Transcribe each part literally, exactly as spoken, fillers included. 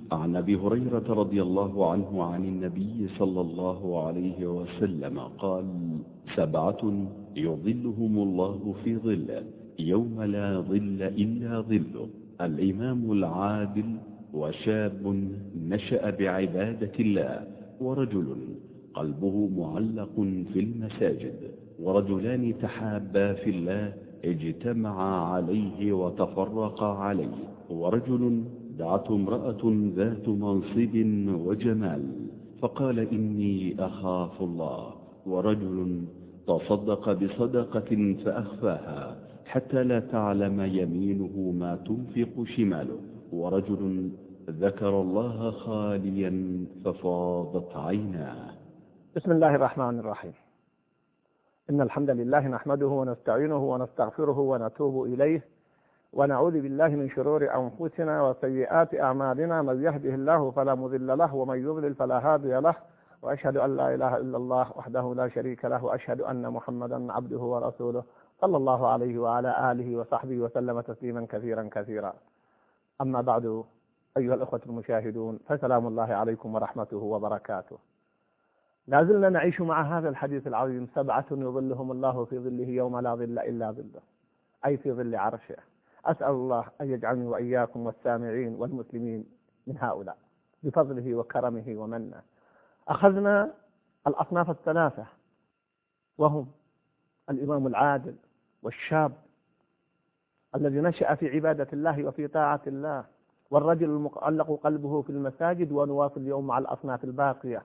عن أبي هريرة رضي الله عنه عن النبي صلى الله عليه وسلم قال: سبعة يظلهم الله في ظله يوم لا ظل إلا ظله: الإمام العادل، وشاب نشأ بعبادة الله، ورجل قلبه معلق في المساجد، ورجلان تحابا في الله اجتمعا عليه وتفرقا عليه، ورجل دعته امرأة ذات منصب وجمال فقال: إني أخاف الله، ورجل تصدق بصدقة فأخفاها حتى لا تعلم يمينه ما تنفق شماله، ورجل ذكر الله خاليا ففاضت عيناه. بسم الله الرحمن الرحيم. إن الحمد لله نحمده ونستعينه ونستغفره ونتوب إليه، ونعوذ بالله من شرور أنفسنا وسيئات أعمالنا، من يهده الله فلا مضل له ومن يضلل فلا هادي له، وأشهد أن لا إله إلا الله وحده لا شريك له، وأشهد أن محمدا عبده ورسوله صلى الله عليه وعلى آله وصحبه وسلم تسليما كثيرا كثيرا. أما بعد، أيها الأخوة المشاهدون، فسلام الله عليكم ورحمته وبركاته. لا زلنا نعيش مع هذا الحديث العظيم: سبعة يظلهم الله في ظله يوم لا ظل إلا ظله، أي في ظل عرشه. أسأل الله أن يجعلني وإياكم والسامعين والمسلمين من هؤلاء بفضله وكرمه ومنه. أخذنا الأصناف الثلاثة، وهم الإمام العادل، والشاب الذي نشأ في عبادة الله وفي طاعة الله، والرجل المعلق قلبه في المساجد. ونواصل اليوم مع الأصناف الباقية.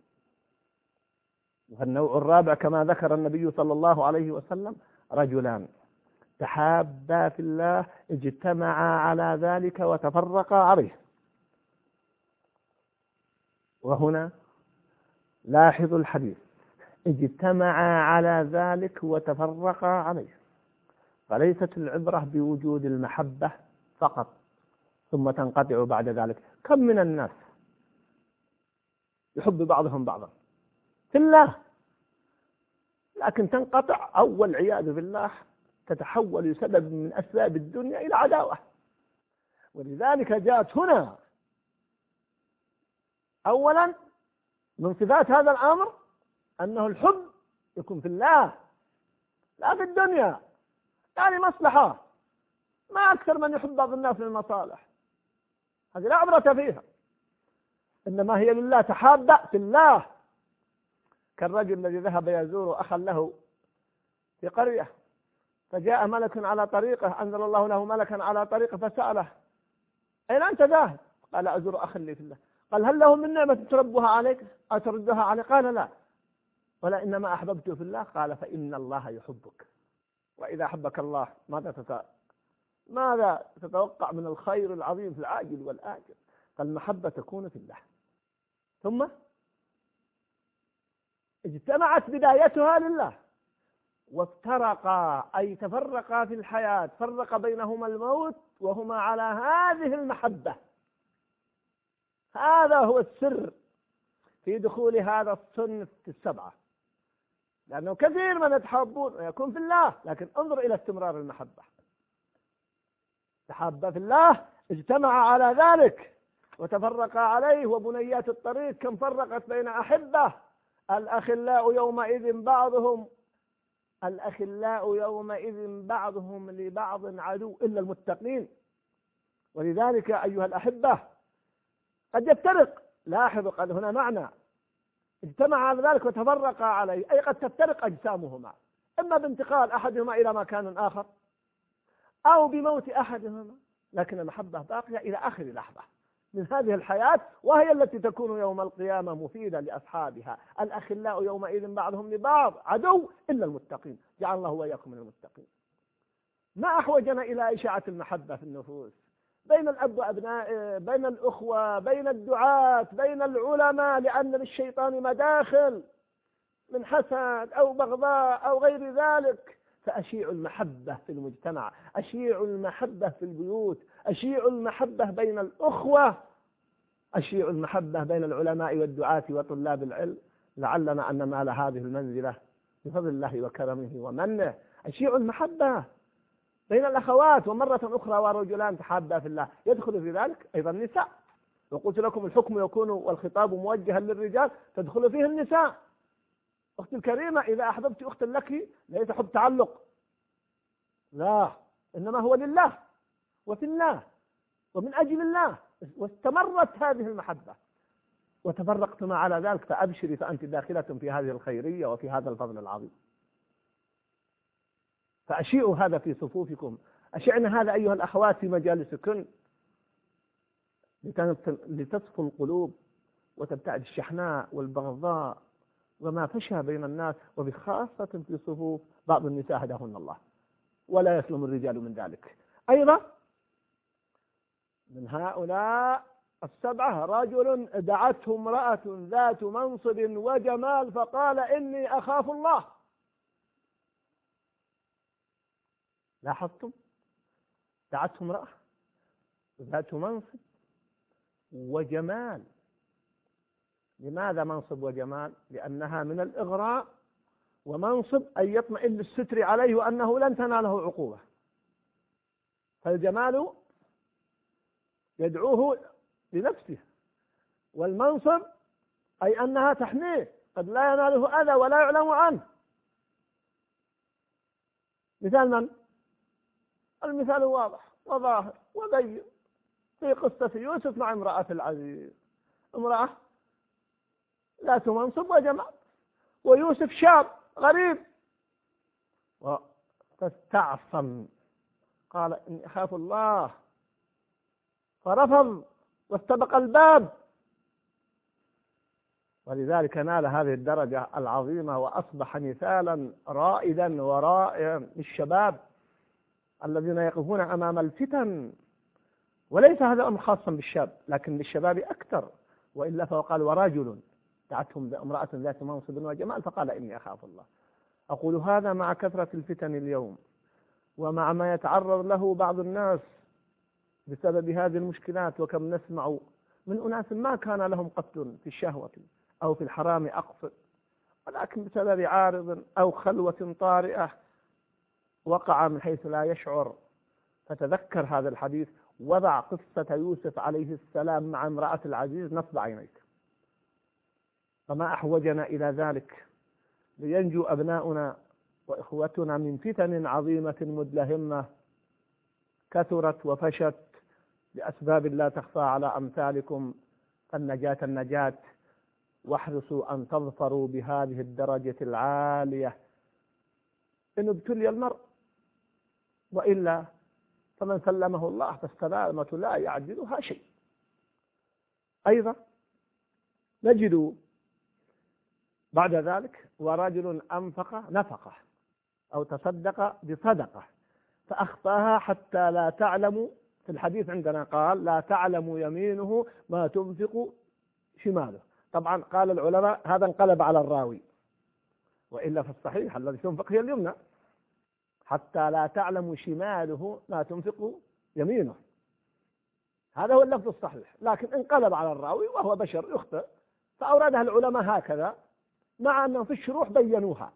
والنوع الرابع كما ذكر النبي صلى الله عليه وسلم: رجلان تحابا في الله اجتمعا على ذلك وتفرقا عليه. وهنا لاحظوا الحديث: اجتمعا على ذلك وتفرقا عليه، فليست العبرة بوجود المحبة فقط ثم تنقطع بعد ذلك. كم من الناس يحب بعضهم بعضا في الله، لكن تنقطع أو والعياذ بالله تتحول سبب من أسباب الدنيا إلى عداوة. ولذلك جاءت هنا أولا من صفات هذا الأمر أنه الحب يكون في الله لا في الدنيا، يعني مصلحة. ما أكثر من يحب بعض الناس للمصالح، هذه لا عبرة فيها، إنما هي لله، تحابة في الله. كالرجل الذي ذهب يزور أخا له في قرية، فجاء ملك على طريقه، أنزل الله له ملكا على طريقه فسأله: أين أنت ذاهب؟ قال: أزور أخا لي في الله. قال: هل له من نعمة تربها عليك أو تردها عليك؟ قال: لا، ولا إنما أحببته في الله. قال: فإن الله يحبك، وإذا أحبك الله ماذا تت... ماذا تتوقع من الخير العظيم في العاجل والآجل؟ فالمحبة تكون في الله. ثم اجتمعت بدايتها لله، وافترقا أي تفرقا في الحياة، فرق بينهما الموت وهما على هذه المحبة. هذا هو السر في دخول هذا الصنف في السبعة، لأنه كثير من يتحابون ويكون في الله، لكن انظر إلى استمرار المحبة. تحابا في الله، اجتمع على ذلك وتفرقا عليه. وبنيات الطريق كم فرقت بين أحبة. الأخلاء يومئذ بعضهم الأخلاء يومئذ بعضهم لبعض عدو إلا المتقين. ولذلك أيها الأحبة قد يفترق، لاحظوا قد هنا معنى اجتمع على ذلك وتفرقا عليه، أي قد تفترق أجسامهما، إما بانتقال أحدهما إلى مكان آخر أو بموت أحدهما، لكن المحبة باقية إلى آخر لحظة من هذه الحياة، وهي التي تكون يوم القيامة مفيدة لأصحابها. الأخلاء يومئذ بعضهم لبعض عدو إلا المتقين، جعل الله وإياكم من المتقين. ما أحوجنا إلى إشاعة المحبة في النفوس بين الأب وأبنائه، بين الأخوة، بين الدعاة، بين العلماء، لأن للشيطان مداخل من حسد أو بغضاء أو غير ذلك. فأشيع المحبة في المجتمع، أشيع المحبة في البيوت، أشيع المحبة بين الأخوة، أشيع المحبة بين العلماء والدعاة وطلاب العلم، لعلنا أن ننال هذه المنزلة بفضل الله وكرمه ومنه. أشيع المحبة بين الأخوات. ومرة أخرى: ورجلان تحابا في الله، يدخل في ذلك أيضا النساء. وقلت لكم الحكم يكون والخطاب موجها للرجال تدخل فيه النساء. أختي الكريمة، إذا أحببت أختا لك ليس حب تعلق، لا، إنما هو لله وفي الله ومن أجل الله، واستمرت هذه المحبة وتفرقتما على ذلك، فأبشري، فأنت داخلة في هذه الخيرية وفي هذا الفضل العظيم. فأشيئوا هذا في صفوفكم، أشعنا هذا أيها الأخوات في مجالسكن لتصفو القلوب وتبتعد الشحناء والبغضاء وما فشى بين الناس، وبخاصة في صفوف بعض النساء هداهن الله، ولا يسلم الرجال من ذلك. أيضا من هؤلاء السبعة رجل دعته امرأة ذات منصب وجمال فقال إني أخاف الله. لاحظتم؟ دعته امرأة ذات منصب وجمال. لماذا منصب وجمال؟ لأنها من الإغراء، ومنصب أن يطمئن الستر عليه وأنه لن تناله عقوبة، فالجمال يدعوه لنفسه، والمنصب أي أنها تحميه قد لا يناله أذى ولا يعلم عنه. مثال من؟ المثال واضح وظاهر وبين في قصة يوسف مع امرأة العزيز، امرأة ذات منصب وجمال، ويوسف شاب غريب، فاستعصم قال إني أخاف الله، فرفض واستبق الباب، ولذلك نال هذه الدرجة العظيمة وأصبح مثالا رائدا ورائعا للشباب الذين يقفون أمام الفتن. وليس هذا أمر خاصا بالشاب، لكن للشباب أكثر، وإلا فقال ورجل دعتهم امرأة ذات منصب وجمال فقال إني أخاف الله. أقول هذا مع كثرة الفتن اليوم، ومع ما يتعرض له بعض الناس بسبب هذه المشكلات، وكم نسمع من أناس ما كان لهم قتل في الشهوة أو في الحرام أقصد، ولكن بسبب عارض أو خلوة طارئة وقع من حيث لا يشعر. فتذكر هذا الحديث، وضع قصة يوسف عليه السلام مع امرأة العزيز نصب عينيك. فما أحوجنا إلى ذلك لينجو أبناؤنا وإخوتنا من فتن عظيمة مدلهمة كثرت وفشت لأسباب لا تخفى على أمثالكم. فالنجاة النجاة، واحرصوا أن تظفروا بهذه الدرجة العالية إن ابتلي المرء، وإلا فمن سلمه الله فالسلامة لا يعجلها شيء. أيضا نجد بعد ذلك ورجل أنفق نفقه أو تصدق بصدقة فأخفاها حتى لا تعلم، في الحديث عندنا قال لا تعلم يمينه ما تنفق شماله. طبعا قال العلماء هذا انقلب على الراوي، وإلا في الصحيح الذي تنفق هي اليمنى، حتى لا تعلم شماله ما تنفق يمينه، هذا هو اللفظ الصحيح، لكن انقلب على الراوي وهو بشر يخطئ، فأوردها العلماء هكذا، مع أنهم في الشروح بينوها.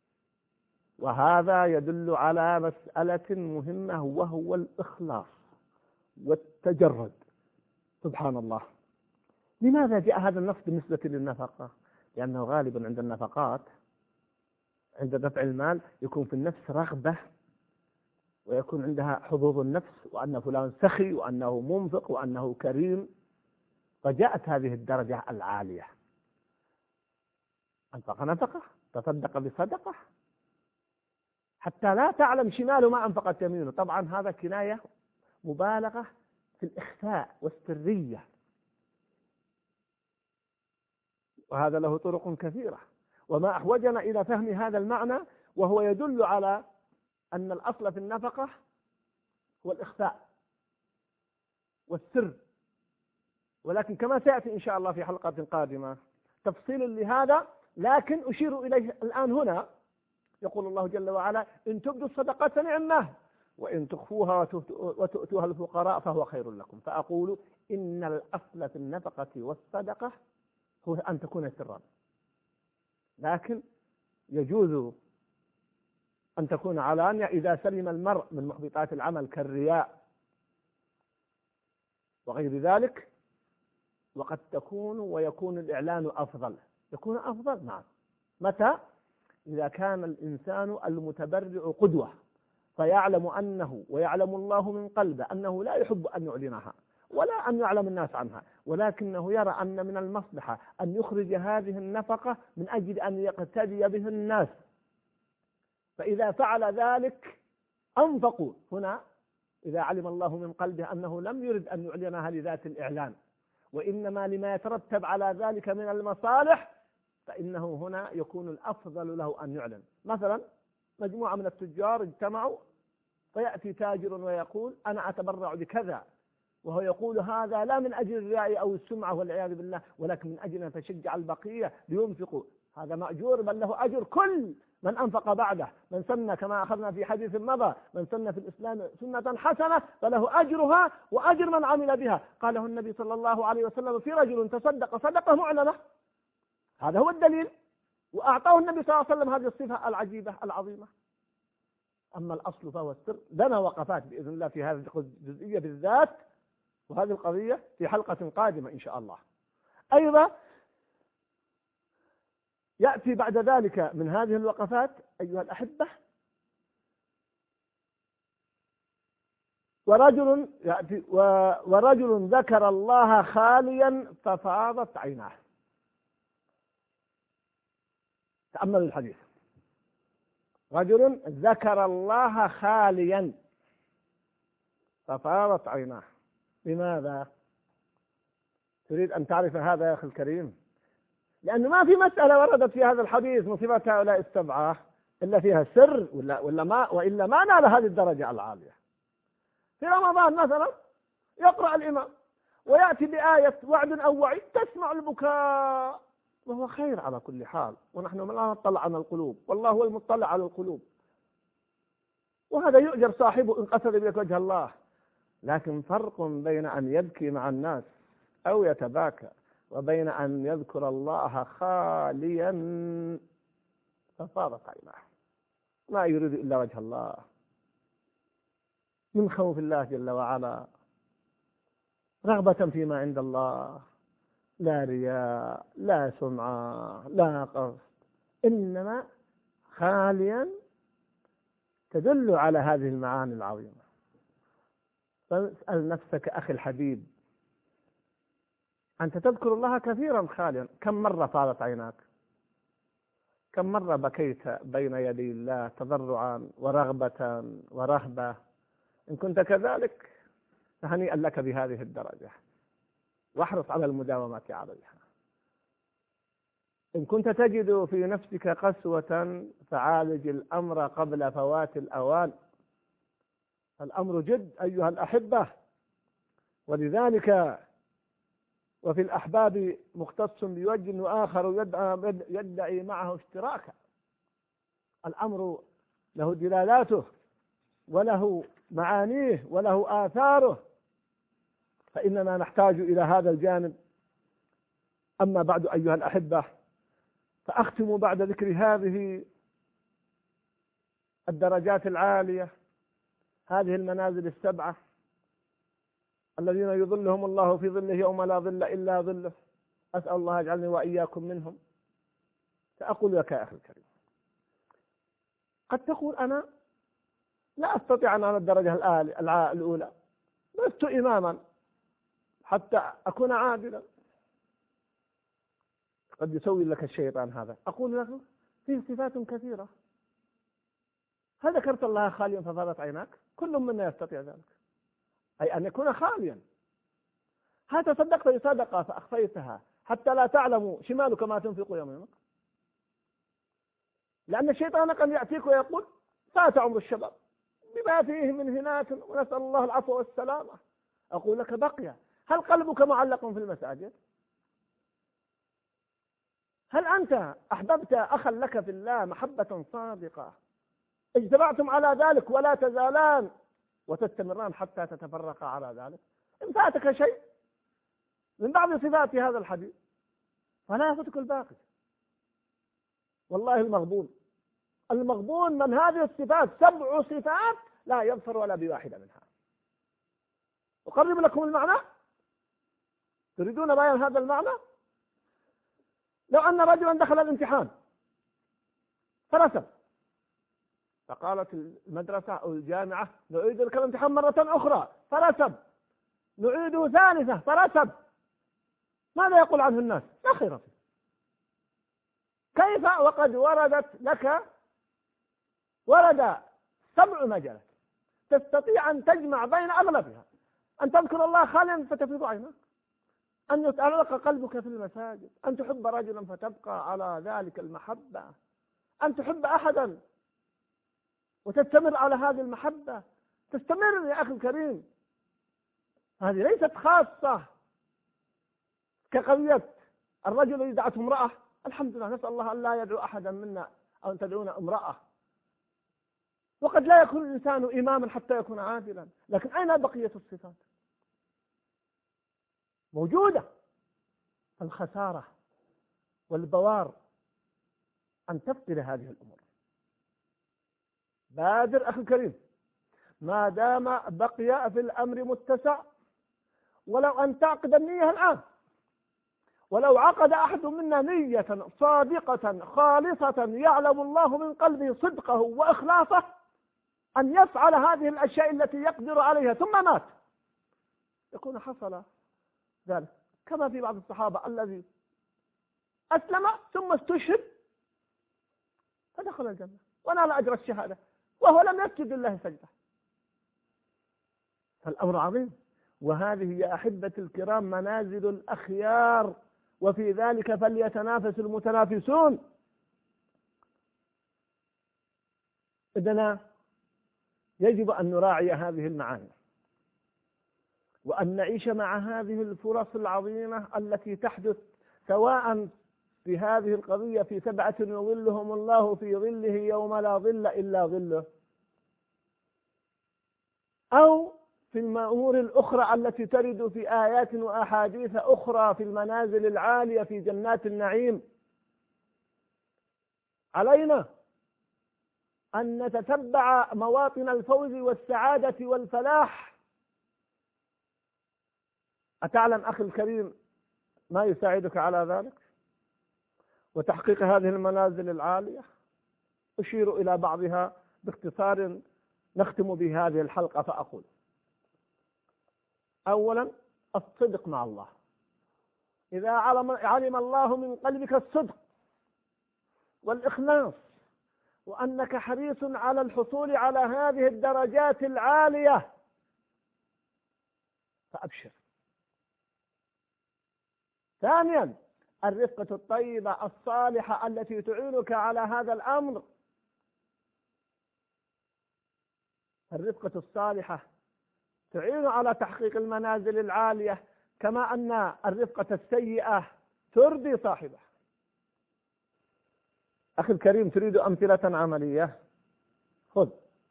وهذا يدل على مسألة مهمة، وهو الإخلاص والتجرد. سبحان الله. لماذا جاء هذا النص بالنسبة للنفقة؟ لأنه غالبا عند النفقات، عند دفع المال، يكون في النفس رغبة، ويكون عندها حظوظ النفس، وأن فلان سخي وأنه منفق وأنه كريم، فجاءت هذه الدرجة العالية. أنفق نفقة، تصدق بصدقة، حتى لا تعلم شماله ما أنفقت يمينه. طبعا هذا كناية مبالغة في الإخفاء والسرية، وهذا له طرق كثيرة، وما أحوجنا إلى فهم هذا المعنى، وهو يدل على أن الأصل في النفقة هو الإخفاء والسر. ولكن كما سيأتي إن شاء الله في حلقة قادمة تفصيل لهذا، لكن أشير إليه الآن هنا. يقول الله جل وعلا إن تبدوا الصدقات فنعمه، وإن تخفوها وتؤتوها الفقراء فهو خير لكم. فأقول إن الأصل في النفقة والصدقة هو أن تكون سرا، لكن يجوز أن تكون علانية إذا سلم المرء من محبطات العمل كالرياء وغير ذلك، وقد تكون ويكون الإعلان أفضل. يكون أفضل نعم. متى؟ إذا كان الإنسان المتبرع قدوة، فيعلم أنه ويعلم الله من قلبه أنه لا يحب أن يعلنها ولا أن يعلم الناس عنها، ولكنه يرى أن من المصلحة أن يخرج هذه النفقة من أجل أن يقتدي به الناس، فإذا فعل ذلك أنفقوا. هنا إذا علم الله من قلبه أنه لم يرد أن يعلنها لذات الإعلان وإنما لما يترتب على ذلك من المصالح، فإنه هنا يكون الأفضل له أن يعلن. مثلا مجموعة من التجار اجتمعوا، فيأتي تاجر ويقول أنا أتبرع بكذا، وهو يقول هذا لا من أجل الرياء أو السمعة والعياذ بالله، ولكن من أجل أن تشجع البقية لينفقوا. هذا مأجور، بل له أجر كل من أنفق بعده. من سن كما أخذنا في حديث مضى، من سن في الإسلام سنة حسنة فله أجرها وأجر من عمل بها. قاله النبي صلى الله عليه وسلم في رجل تصدق صدقة معلنة، هذا هو الدليل، وأعطاه النبي صلى الله عليه وسلم هذه الصفة العجيبة العظيمة. أما الأصل فهو السر. لنا وقفات بإذن الله في هذه الجزئية بالذات، وهذه القضية في حلقة قادمة إن شاء الله. أيضا يأتي بعد ذلك من هذه الوقفات أيها الأحبة، ورجل يأتي ورجل ذكر الله خاليا ففاضت عيناه. تأملوا الحديث. رجل ذكر الله خاليا ففاضت عيناه. لماذا؟ تريد أن تعرف هذا يا أخي الكريم؟ لأنه ما في مسألة وردت في هذا الحديث من صفات هؤلاء السبعة إلا فيها سر ولا ولا ما وإلا ما نال هذه الدرجة العالية. في رمضان مثلا يقرأ الإمام ويأتي بآية وعد أو وعيد تسمع البكاء، وهو خير على كل حال، ونحن لا نطلع على القلوب، والله هو المطلع على القلوب، وهذا يؤجر صاحبه إن قصد بك وجه الله. لكن فرق بين أن يبكي مع الناس أو يتباكى وبين أن يذكر الله خاليا ففاضت عيناه، ما يريد إلا وجه الله، من خوف الله جل وعلا، رغبة فيما عند الله، لا رياء لا سمعة لا قصد، إنما خاليا تدل على هذه المعاني العظيمة. فاسأل نفسك أخي الحبيب، أنت تذكر الله كثيرا خاليا، كم مرة فاضت عيناك؟ كم مرة بكيت بين يدي الله تضرعا ورغبة ورهبة؟ إن كنت كذلك فهنيئا لك بهذه الدرجة، واحرص على المداومة عليها. إن كنت تجد في نفسك قسوة فعالج الأمر قبل فوات الأوان. الأمر جد أيها الأحبة، ولذلك وفي الأحباب مختص بوجه وآخر يدعي معه اشتراكا. الأمر له دلالاته وله معانيه وله آثاره، فإننا نحتاج إلى هذا الجانب. أما بعد أيها الأحبة، فأختم بعد ذكر هذه الدرجات العالية، هذه المنازل السبعة الذين يظلهم الله في ظله يوم لا ظل إلا ظله، أسأل الله يجعلني وإياكم منهم. سأقول لك يا أخي الكريم، قد تقول أنا لا أستطيع أن أنا الدرجة الأولى، لست إماما حتى أكون عادلا. قد يسوي لك الشيطان هذا. أقول لك فيه صفات كثيرة. هل ذكرت الله خاليا ففاضت عيناك؟ كل منا يستطيع ذلك، أي أن يكون خاليا. هل تصدقت بصدقة فأخفيتها حتى لا تعلم شمالك ما تنفق يمينك؟ لأن الشيطان قد يأتيك ويقول فات عمر الشباب بما فيه من هنات ونسأل الله العفو والسلامة. أقول لك بقي. هل قلبك معلق في المساجد؟ هل أنت أحببت أخا لك في الله محبة صادقة اجتمعتم على ذلك ولا تزالان وتستمران حتى تتفرقا على ذلك؟ إن فاتك شيء من بعض صفات هذا الحديث فلا يفوتك الباقي. والله المغبون المغبون من هذه الصفات، سبع صفات لا يظفر ولا بواحدة منها. أقرب لكم المعنى. تريدون بيان هذا المعنى؟ لو أن رجلا دخل الامتحان فرسب، فقالت المدرسة أو الجامعة نعيد لك الامتحان مرة أخرى، فرسب، نعيده ثالثة، فرسب، ماذا يقول عنه الناس؟ لا خير فيه. كيف وقد وردت لك ورد سبع مجالات تستطيع أن تجمع بين أغلبها، أن تذكر الله خاليا فتفيض عينك، أن يتعلق قلبك في المساجد، أن تحب رجلا فتبقى على ذلك المحبة، أن تحب أحدا وتستمر على هذه المحبة، تستمر يا أخي الكريم. هذه ليست خاصة كقضية الرجل الذي دعته امرأة، الحمد لله، نسأل الله أن لا يدعو أحدا منا أو أن تدعون امرأة، وقد لا يكون الإنسان إماما حتى يكون عادلا، لكن أين بقية الصفات؟ موجودة. الخسارة والبوار أن تفقد هذه الأمور. بادر أخي الكريم، ما دام بقي في الأمر متسع، ولو أن تعقد النية الآن، ولو عقد أحد منا نية صادقة خالصة يعلم الله من قلبه صدقه وإخلاصه أن يفعل هذه الأشياء التي يقدر عليها ثم مات، يكون حصل ذلك، كما في بعض الصحابة الذي أسلم ثم استشهد فدخل الجنة ونال أجر الشهادة وهو لم يسجد لله سجدة. فالأمر عظيم، وهذه يا أحبة الكرام منازل الأخيار، وفي ذلك فليتنافس المتنافسون. إذن يجب أن نراعي هذه المعاني، وأن نعيش مع هذه الفرص العظيمة التي تحدث، سواء في هذه القضية في سبعة يظلهم الله في ظله يوم لا ظل إلا ظله، أو في الأمور الأخرى التي ترد في آيات وأحاديث أخرى في المنازل العالية في جنات النعيم. علينا أن نتتبع مواطن الفوز والسعادة والفلاح. أتعلم أخي الكريم ما يساعدك على ذلك وتحقيق هذه المنازل العالية؟ أشير إلى بعضها باختصار نختم بهذه الحلقة، فأقول: أولا الصدق مع الله. إذا علم, علم الله من قلبك الصدق والإخلاص وأنك حريص على الحصول على هذه الدرجات العالية فأبشر. ثانيا الرفقة الطيبة الصالحة التي تعينك على هذا الأمر. الرفقة الصالحة تعين على تحقيق المنازل العالية، كما أن الرفقة السيئة ترضي صاحبه. أخي الكريم، تريد أمثلة عملية؟ خذ.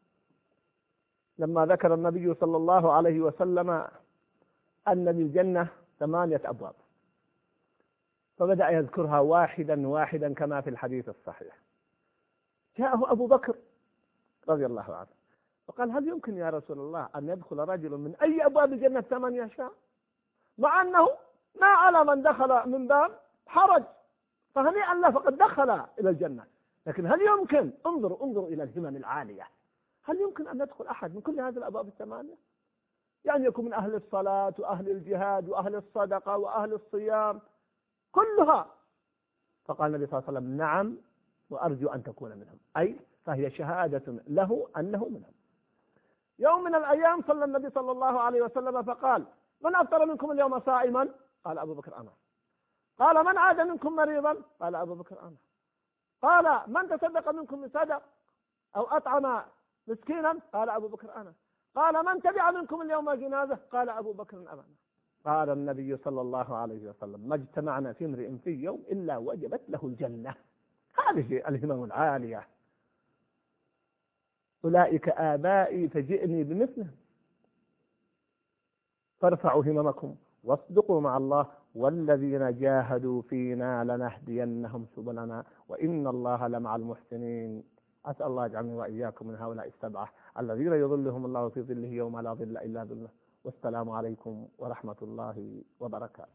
لما ذكر النبي صلى الله عليه وسلم أن للجنة ثمانية أبواب، فبدأ يذكرها واحدا واحدا كما في الحديث الصحيح. جاءه أبو بكر رضي الله عنه فقال: هل يمكن يا رسول الله أن يدخل رجل من أي أبواب الجنة ثمانية شاء؟ مع أنه ما على من دخل من باب حرج، فهنيئا له فقد دخل إلى الجنة. لكن هل يمكن، انظروا انظروا إلى الهمم العالية، هل يمكن أن يدخل أحد من كل هذه الأبواب الثمانية؟ يعني يكون من أهل الصلاة وأهل الجهاد وأهل الصدقة وأهل الصيام كلها. فقال النبي صلى الله عليه وسلم: نعم، وأرجو أن تكون منهم، أي فهي شهادة له أنه منهم. يوم من الأيام صلى النبي صلى الله عليه وسلم فقال: من أفطر منكم اليوم صائما؟ قال أبو بكر: أنا. قال: من عاد منكم مريضا؟ قال أبو بكر: أنا. قال: من تصدق منكم بصدق أو أطعم مسكينا؟ قال أبو بكر: أنا. قال: من تبع منكم اليوم جنازة؟ قال أبو بكر: أنا. قال النبي صلى الله عليه وسلم: ما اجتمعنا في امرئ في يوم إلا وجبت له الجنة. هذه الهمم العالية. أولئك آبائي فجئني بمثلهم. فارفعوا هممكم واصدقوا مع الله، والذين جاهدوا فينا لنهدينهم سبلنا وإن الله لمع المحسنين. أسأل الله يجعلني وإياكم من هؤلاء السبعة الذين يظلهم الله في ظله يوم لا ظل إلا ظله. والسلام عليكم ورحمة الله وبركاته.